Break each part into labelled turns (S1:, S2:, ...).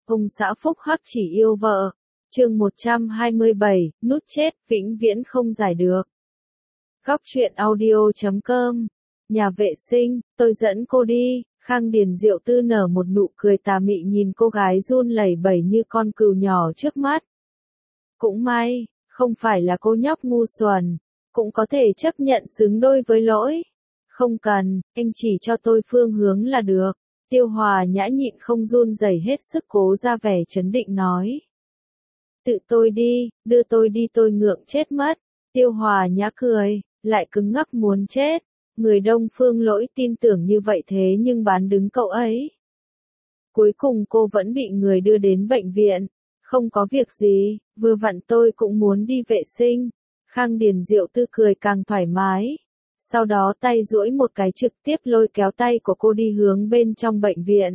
S1: Ông xã phúc hắc chỉ yêu vợ. Chương 127, nút chết, vĩnh viễn không giải được. Góc truyện audio.com. Nhà vệ sinh, tôi dẫn cô đi. Khang Điền Diệu Tư nở một nụ cười tà mị nhìn cô gái run lẩy bẩy như con cừu nhỏ trước mắt. Cũng may, không phải là cô nhóc ngu xuẩn, cũng có thể chấp nhận xứng đôi với lỗi. Không cần, anh chỉ cho tôi phương hướng là được. Tiêu Hòa Nhã nhịn không run rẩy hết sức cố ra vẻ trấn định nói. Tự tôi đi, đưa tôi đi, tôi ngượng chết mất. Tiêu Hòa Nhã cười, lại cứng ngắc muốn chết. Người Đông Phương Lỗi tin tưởng như vậy thế nhưng bán đứng cậu ấy. Cuối cùng cô vẫn bị người đưa đến bệnh viện. Không có việc gì, vừa vặn tôi cũng muốn đi vệ sinh. Khang Điền Diệu Tư cười càng thoải mái. Sau đó tay duỗi một cái trực tiếp lôi kéo tay của cô đi hướng bên trong bệnh viện.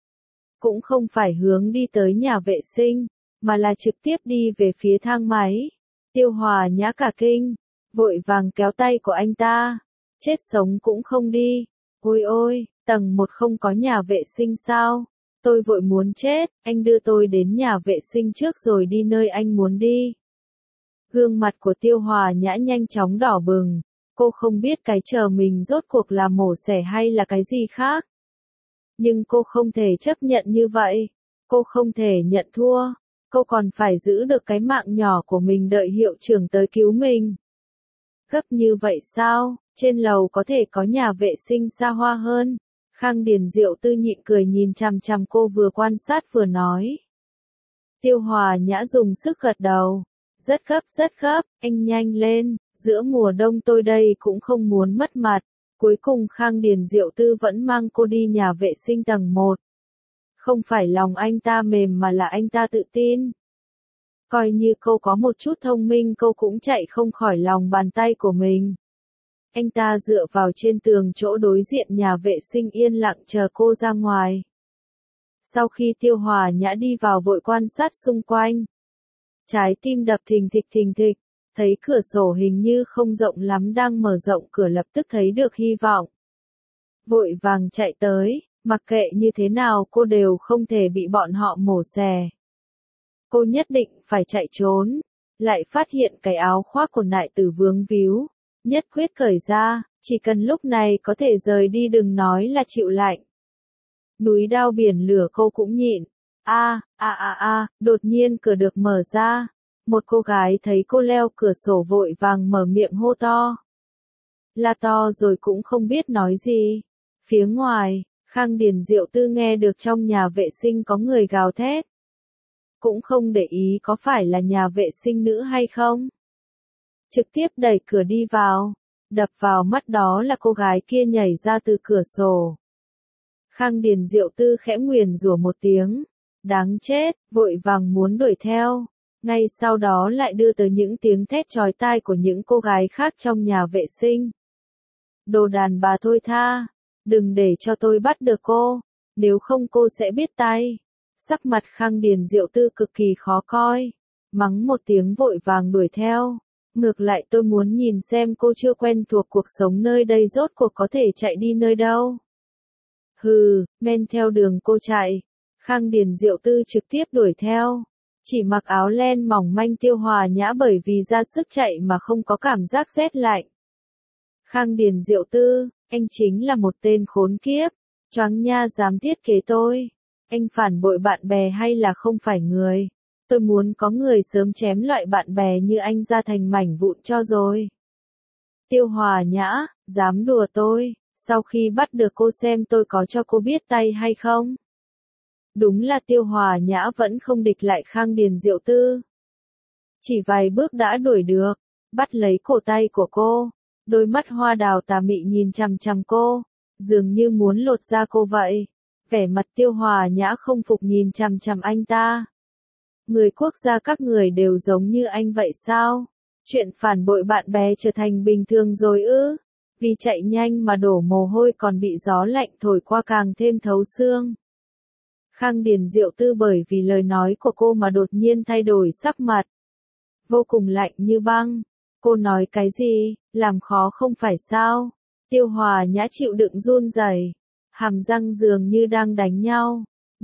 S1: Cũng không phải hướng đi tới nhà vệ sinh, mà là trực tiếp đi về phía thang máy. Tiêu Hòa Nhã cả kinh, vội vàng kéo tay của anh ta. Chết sống cũng không đi. Ôi ôi, tầng 1 không có nhà vệ sinh sao? Tôi vội muốn chết, anh đưa tôi đến nhà vệ sinh trước rồi đi nơi anh muốn đi. Gương mặt của Tiêu Hòa Nhã nhanh chóng đỏ bừng. Cô không biết cái chờ mình rốt cuộc là mổ xẻ hay là cái gì khác. Nhưng cô không thể chấp nhận như vậy. Cô không thể nhận thua. Cô còn phải giữ được cái mạng nhỏ của mình đợi hiệu trưởng tới cứu mình. Gấp như vậy sao? Trên lầu có thể có nhà vệ sinh xa hoa hơn. Khang Điền Diệu Tư nhịn cười nhìn chằm chằm cô vừa quan sát vừa nói. Tiêu Hòa Nhã dùng sức gật đầu. Rất gấp, anh nhanh lên, giữa mùa đông tôi đây cũng không muốn mất mặt. Cuối cùng Khang Điền Diệu Tư vẫn mang cô đi nhà vệ sinh tầng 1. Không phải lòng anh ta mềm mà là anh ta tự tin. Coi như cô có một chút thông minh cô cũng chạy không khỏi lòng bàn tay của mình. Anh ta dựa vào trên tường chỗ đối diện nhà vệ sinh yên lặng chờ cô ra ngoài. Sau khi Tiêu Hòa Nhã đi vào vội quan sát xung quanh. Trái tim đập thình thịch, thấy cửa sổ hình như không rộng lắm đang mở rộng cửa lập tức thấy được hy vọng. Vội vàng chạy tới, mặc kệ như thế nào cô đều không thể bị bọn họ mổ xẻ. Cô nhất định phải chạy trốn, lại phát hiện cái áo khoác của nại tử vướng víu, nhất quyết cởi ra, chỉ cần lúc này có thể rời đi đừng nói là chịu lạnh. Núi đao biển lửa cô cũng nhịn. Đột nhiên cửa được mở ra. Một cô gái thấy cô leo cửa sổ vội vàng mở miệng hô to. La to rồi cũng không biết nói gì. Phía ngoài, Khang Điền Diệu Tư nghe được trong nhà vệ sinh có người gào thét. Cũng không để ý có phải là nhà vệ sinh nữ hay không. Trực tiếp đẩy cửa đi vào. Đập vào mắt đó là cô gái kia nhảy ra từ cửa sổ. Khang Điền Diệu Tư khẽ nguyền rủa một tiếng. Đáng chết, vội vàng muốn đuổi theo. Ngay sau đó lại đưa tới những tiếng thét chói tai của những cô gái khác trong nhà vệ sinh. Đồ đàn bà thôi tha, đừng để cho tôi bắt được cô, nếu không cô sẽ biết tay. Sắc mặt Khang Điền Diệu Tư cực kỳ khó coi, mắng một tiếng vội vàng đuổi theo. Ngược lại tôi muốn nhìn xem cô chưa quen thuộc cuộc sống nơi đây rốt cuộc có thể chạy đi nơi đâu. Hừ, men theo đường cô chạy. Khang Điền Diệu Tư trực tiếp đuổi theo. Chỉ mặc áo len mỏng manh Tiêu Hòa Nhã bởi vì ra sức chạy mà không có cảm giác rét lạnh. Khang Điền Diệu Tư, anh chính là một tên khốn kiếp. Choáng nha dám thiết kế tôi. Anh phản bội bạn bè hay là không phải người. Tôi muốn có người sớm chém loại bạn bè như anh ra thành mảnh vụn cho rồi. Tiêu Hòa Nhã, dám đùa tôi, sau khi bắt được cô xem tôi có cho cô biết tay hay không. Đúng là Tiêu Hòa Nhã vẫn không địch lại Khang Điền Diệu Tư. Chỉ vài bước đã đuổi được, bắt lấy cổ tay của cô, đôi mắt hoa đào tà mị nhìn chằm chằm cô, dường như muốn lột da cô vậy. Vẻ mặt Tiêu Hòa Nhã không phục nhìn chằm chằm anh ta. Người quốc gia các người đều giống như anh vậy sao? Chuyện phản bội bạn bè trở thành bình thường rồi ư? Vì chạy nhanh mà đổ mồ hôi còn bị gió lạnh thổi qua càng thêm thấu xương. Khang Điền Diệu Tư bởi vì lời nói của cô mà đột nhiên thay đổi sắc mặt. Vô cùng lạnh như băng. Cô nói cái gì, làm khó không phải sao? Tiêu Hòa Nhã chịu đựng run rẩy, hàm răng dường như đang đánh nhau.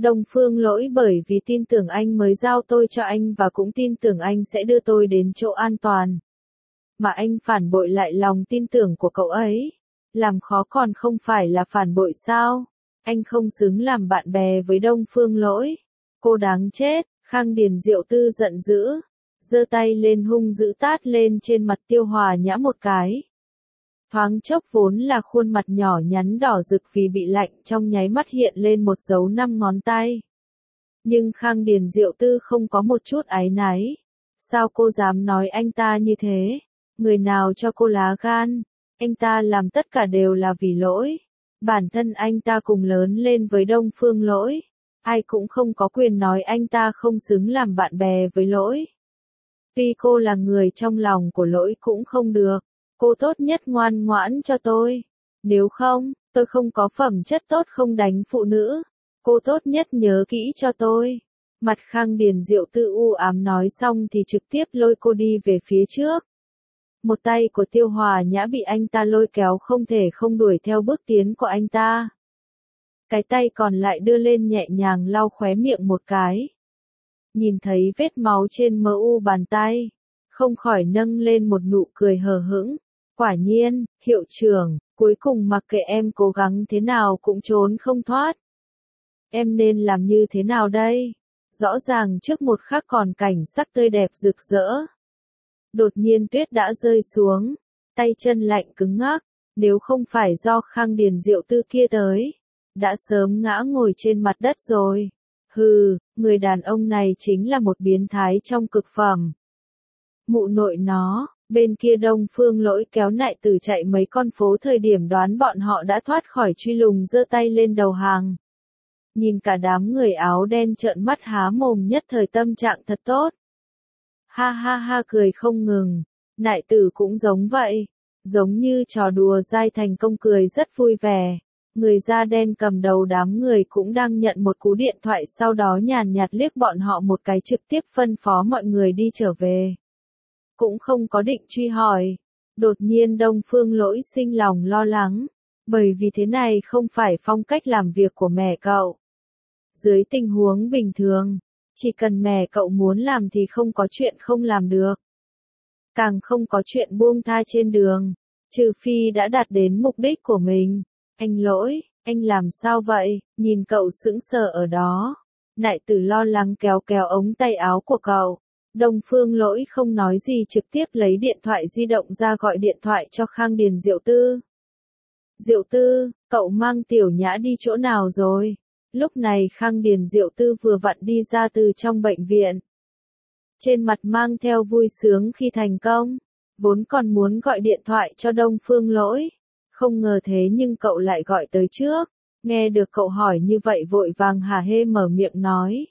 S1: Đông Phương Lỗi bởi vì tin tưởng anh mới giao tôi cho anh và cũng tin tưởng anh sẽ đưa tôi đến chỗ an toàn. Mà anh phản bội lại lòng tin tưởng của cậu ấy. Làm khó còn không phải là phản bội sao? Anh không xứng làm bạn bè với Đông Phương Lỗi. Cô đáng chết, Khang Điền Diệu Tư giận dữ. Giơ tay lên hung dữ tát lên trên mặt Tiêu Hòa Nhã một cái. Thoáng chốc vốn là khuôn mặt nhỏ nhắn đỏ rực vì bị lạnh trong nháy mắt hiện lên một dấu 5 ngón tay. Nhưng Khang Điền Diệu Tư không có một chút áy náy. Sao cô dám nói anh ta như thế? Người nào cho cô lá gan? Anh ta làm tất cả đều là vì Lỗi. Bản thân anh ta cùng lớn lên với Đông Phương Lỗi. Ai cũng không có quyền nói anh ta không xứng làm bạn bè với Lỗi. Tuy cô là người trong lòng của Lỗi cũng không được. Cô tốt nhất ngoan ngoãn cho tôi. Nếu không, tôi không có phẩm chất tốt không đánh phụ nữ. Cô tốt nhất nhớ kỹ cho tôi. Mặt Khang Điền Diệu Tư u ám nói xong thì trực tiếp lôi cô đi về phía trước. Một tay của Tiêu Hòa Nhã bị anh ta lôi kéo không thể không đuổi theo bước tiến của anh ta. Cái tay còn lại đưa lên nhẹ nhàng lau khóe miệng một cái. Nhìn thấy vết máu trên mờ u bàn tay, không khỏi nâng lên một nụ cười hờ hững. Quả nhiên, hiệu trưởng, cuối cùng mặc kệ em cố gắng thế nào cũng trốn không thoát. Em nên làm như thế nào đây? Rõ ràng trước một khắc còn cảnh sắc tươi đẹp rực rỡ. Đột nhiên tuyết đã rơi xuống, tay chân lạnh cứng ngắc, nếu không phải do Khang Điền Diệu Tư kia tới, đã sớm ngã ngồi trên mặt đất rồi. Hừ, người đàn ông này chính là một biến thái trong cực phẩm. Mụ nội nó, bên kia Đông Phương Lỗi kéo Nại Tử chạy mấy con phố thời điểm đoán bọn họ đã thoát khỏi truy lùng giơ tay lên đầu hàng. Nhìn cả đám người áo đen trợn mắt há mồm nhất thời tâm trạng thật tốt. Ha ha ha cười không ngừng, Nại Tử cũng giống vậy, giống như trò đùa dai thành công cười rất vui vẻ. Người da đen cầm đầu đám người cũng đang nhận một cú điện thoại sau đó nhàn nhạt liếc bọn họ một cái trực tiếp phân phó mọi người đi trở về. Cũng không có định truy hỏi. Đột nhiên Đông Phương Lỗi sinh lòng lo lắng, bởi vì thế này không phải phong cách làm việc của mẹ cậu. Dưới tình huống bình thường, chỉ cần mẹ cậu muốn làm thì không có chuyện không làm được. Càng không có chuyện buông tha trên đường, trừ phi đã đạt đến mục đích của mình. Anh Lỗi, anh làm sao vậy? Nhìn cậu sững sờ ở đó. Nại Tử lo lắng kéo kéo ống tay áo của cậu. Đông Phương Lỗi không nói gì trực tiếp lấy điện thoại di động ra gọi điện thoại cho Khang Điền Diệu Tư. Diệu Tư, cậu mang Tiểu Nhã đi chỗ nào rồi? Lúc này Khang Điền Diệu Tư vừa vặn đi ra từ trong bệnh viện. Trên mặt mang theo vui sướng khi thành công. Vốn còn muốn gọi điện thoại cho Đông Phương Lỗi. Không ngờ thế nhưng cậu lại gọi tới trước. Nghe được cậu hỏi như vậy vội vàng hả hê mở miệng nói.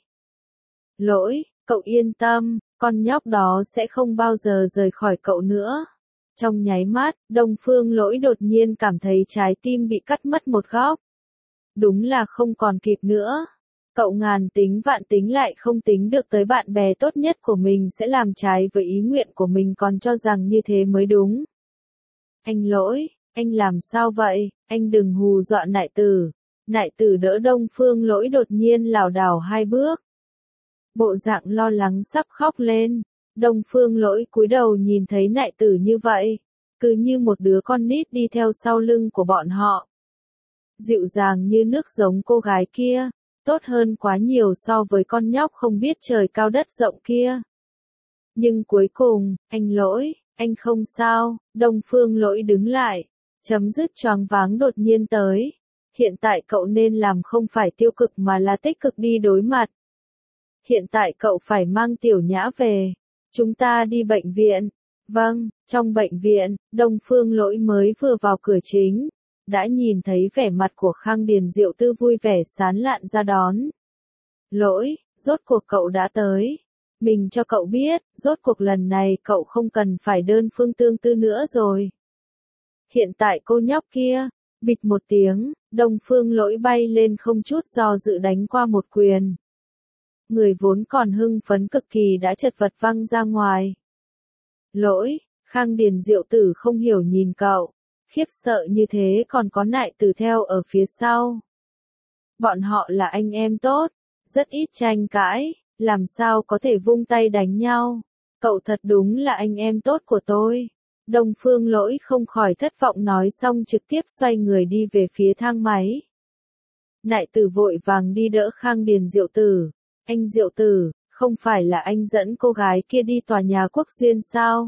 S1: Lỗi, cậu yên tâm, con nhóc đó sẽ không bao giờ rời khỏi cậu nữa. Trong nháy mắt, Đông Phương Lỗi đột nhiên cảm thấy trái tim bị cắt mất một góc. Đúng là không còn kịp nữa. Cậu ngàn tính vạn tính lại không tính được tới bạn bè tốt nhất của mình sẽ làm trái với ý nguyện của mình còn cho rằng như thế mới đúng. Anh Lỗi, anh làm sao vậy? Anh đừng hù dọa Nại Tử. Nại Tử đỡ Đông Phương Lỗi đột nhiên lảo đảo 2 bước. Bộ dạng lo lắng sắp khóc lên. Đông Phương Lỗi cúi đầu nhìn thấy Nại Tử như vậy, cứ như một đứa con nít đi theo sau lưng của bọn họ. Dịu dàng như nước giống cô gái kia, tốt hơn quá nhiều so với con nhóc không biết trời cao đất rộng kia. Nhưng cuối cùng, anh Lỗi, anh không sao. Đông Phương Lỗi đứng lại, chấm dứt choáng váng đột nhiên tới. Hiện tại cậu nên làm không phải tiêu cực mà là tích cực đi đối mặt. Hiện tại cậu phải mang Tiểu Nhã về. Chúng ta đi bệnh viện. Vâng, trong bệnh viện, Đông Phương Lỗi mới vừa vào cửa chính. Đã nhìn thấy vẻ mặt của Khang Điền Diệu Tư vui vẻ sán lạn ra đón. Lỗi, rốt cuộc cậu đã tới. Mình cho cậu biết, rốt cuộc lần này cậu không cần phải đơn phương tương tư nữa rồi. Hiện tại cô nhóc kia, bịch một tiếng, Đông Phương Lỗi bay lên không chút do dự đánh qua một quyền. Người vốn còn hưng phấn cực kỳ đã chật vật văng ra ngoài. Lỗi, Khang Điền Diệu Tử không hiểu nhìn cậu, khiếp sợ như thế còn có Nại Tử theo ở phía sau. Bọn họ là anh em tốt, rất ít tranh cãi, làm sao có thể vung tay đánh nhau. Cậu thật đúng là anh em tốt của tôi. Đông Phương Lỗi không khỏi thất vọng nói xong trực tiếp xoay người đi về phía thang máy. Nại Tử vội vàng đi đỡ Khang Điền Diệu Tử. Anh Diệu Tử, không phải là anh dẫn cô gái kia đi tòa nhà Quốc Duyên sao?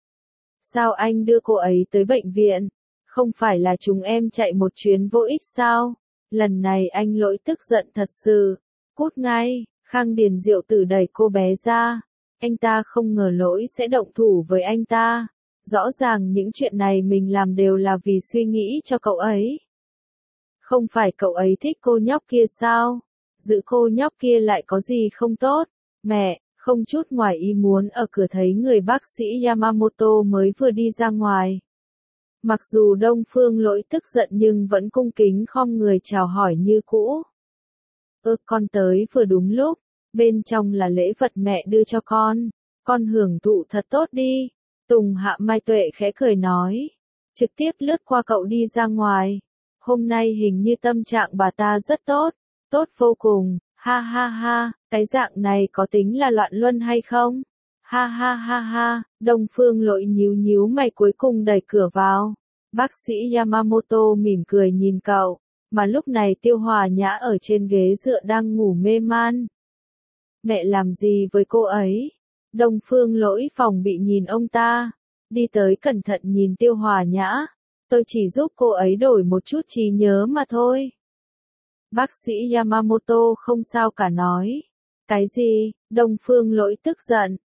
S1: Sao anh đưa cô ấy tới bệnh viện? Không phải là chúng em chạy một chuyến vô ích sao? Lần này anh Lỗi tức giận thật sự. Cút ngay, Khang Điền Diệu Tử đẩy cô bé ra. Anh ta không ngờ Lỗi sẽ động thủ với anh ta. Rõ ràng những chuyện này mình làm đều là vì suy nghĩ cho cậu ấy. Không phải cậu ấy thích cô nhóc kia sao? Giữ cô nhóc kia lại có gì không tốt? Mẹ, không chút ngoài ý muốn ở cửa thấy người bác sĩ Yamamoto mới vừa đi ra ngoài. Mặc dù Đông Phương Lỗi tức giận nhưng vẫn cung kính khom người chào hỏi như cũ. Con tới vừa đúng lúc, bên trong là lễ vật mẹ đưa cho con hưởng thụ thật tốt đi. Tùng Hạ Mai Tuệ khẽ cười nói, trực tiếp lướt qua cậu đi ra ngoài. Hôm nay hình như tâm trạng bà ta rất tốt, tốt vô cùng, ha ha ha, cái dạng này có tính là loạn luân hay không? Ha ha ha ha, Đông Phương Lỗi nhíu nhíu mày cuối cùng đẩy cửa vào. Bác sĩ Yamamoto mỉm cười nhìn cậu, mà lúc này Tiêu Hòa Nhã ở trên ghế dựa đang ngủ mê man. Mẹ làm gì với cô ấy? Đông Phương Lỗi phòng bị nhìn ông ta, đi tới cẩn thận nhìn Tiêu Hòa Nhã. Tôi chỉ giúp cô ấy đổi một chút trí nhớ mà thôi. Bác sĩ Yamamoto không sao cả nói. Cái gì? Đông Phương Lỗi tức giận.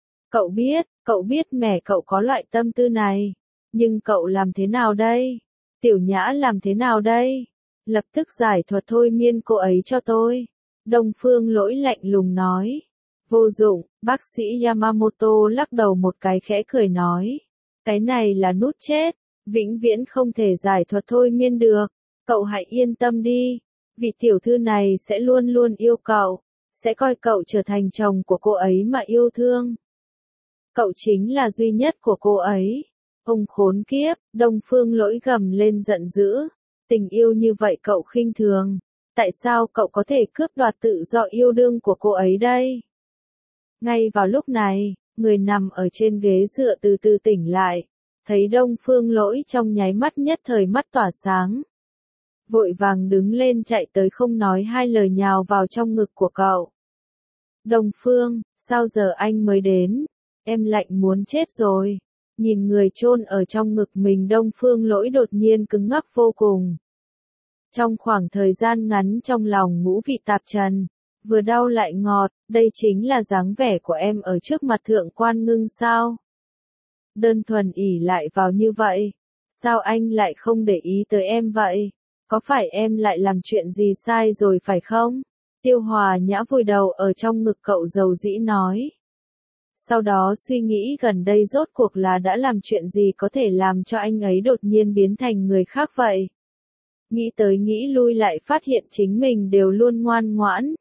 S1: Cậu biết mẹ cậu có loại tâm tư này. Nhưng cậu làm thế nào đây? Tiểu Nhã làm thế nào đây? Lập tức giải thuật thôi miên cô ấy cho tôi. Đông Phương Lỗi lạnh lùng nói. Vô dụng, bác sĩ Yamamoto lắc đầu một cái khẽ cười nói. Cái này là nút chết, vĩnh viễn không thể giải thuật thôi miên được. Cậu hãy yên tâm đi, vị tiểu thư này sẽ luôn luôn yêu cậu, sẽ coi cậu trở thành chồng của cô ấy mà yêu thương. Cậu chính là duy nhất của cô ấy. Ông khốn kiếp, Đông Phương Lỗi gầm lên giận dữ. Tình yêu như vậy cậu khinh thường. Tại sao cậu có thể cướp đoạt tự do yêu đương của cô ấy đây? Ngay vào lúc này, người nằm ở trên ghế dựa từ từ tỉnh lại. Thấy Đông Phương Lỗi trong nháy mắt nhất thời mắt tỏa sáng. Vội vàng đứng lên chạy tới không nói hai lời nhào vào trong ngực của cậu. Đông Phương, sao giờ anh mới đến? Em lạnh muốn chết rồi. Nhìn người chôn ở trong ngực mình Đông Phương Lỗi đột nhiên cứng ngắc vô cùng. Trong khoảng thời gian ngắn trong lòng ngũ vị tạp trần, vừa đau lại ngọt, đây chính là dáng vẻ của em ở trước mặt thượng quan Ngưng sao? Đơn thuần ỷ lại vào như vậy, sao anh lại không để ý tới em vậy? Có phải em lại làm chuyện gì sai rồi phải không? Tiêu Hòa Nhã vùi đầu ở trong ngực cậu dầu dĩ nói. Sau đó suy nghĩ gần đây rốt cuộc là đã làm chuyện gì có thể làm cho anh ấy đột nhiên biến thành người khác vậy? Nghĩ tới nghĩ lui lại phát hiện chính mình đều luôn ngoan ngoãn.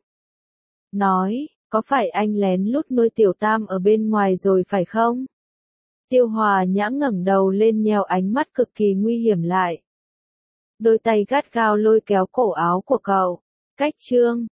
S1: Nói, có phải anh lén lút nuôi Tiểu Tam ở bên ngoài rồi phải không? Tiêu Hòa Nhã ngẩng đầu lên nheo ánh mắt cực kỳ nguy hiểm lại. Đôi tay gắt gao lôi kéo cổ áo của cậu. Cách chương